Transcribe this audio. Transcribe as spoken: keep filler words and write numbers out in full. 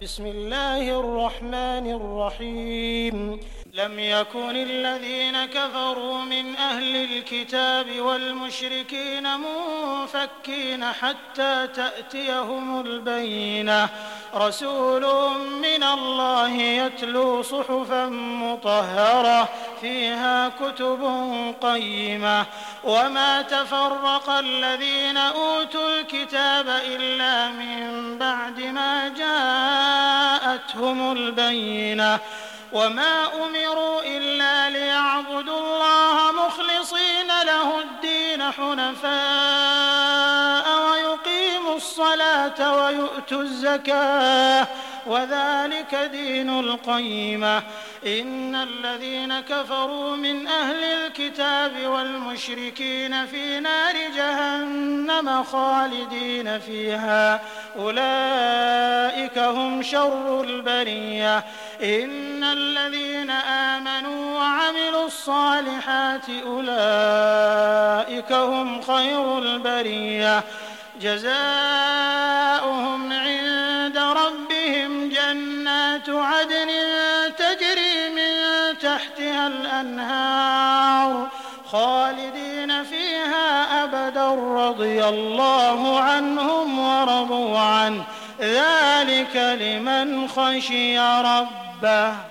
بسم الله الرحمن الرحيم لم يكن الذين كفروا من أهل الكتاب والمشركين منفكين حتى تأتيهم البينة رسول من الله يتلو صحفا مطهرة فيها كتب قيمة وما تفرق الذين أوتوا الكتاب إلا من بعد ما جاءتهم البينة وما أمروا إلا ليعبدوا الله مخلصين له الدين حنفاء ويقيموا الصلاة ويؤتوا الزكاة وذلك دين القيمة إن الذين كفروا من أهل الكتاب والمشركين في نار جهنم خالدين فيها أولئك هم شر البرية إن الذين آمنوا وعملوا الصالحات أولئك هم خير البرية جزاؤهم عند ربهم جنات عدن تجري من تحتها الأنهار خالدين فيها أبدا رضي الله عنهم ورضوا عنه ذلك لمن خشي ربه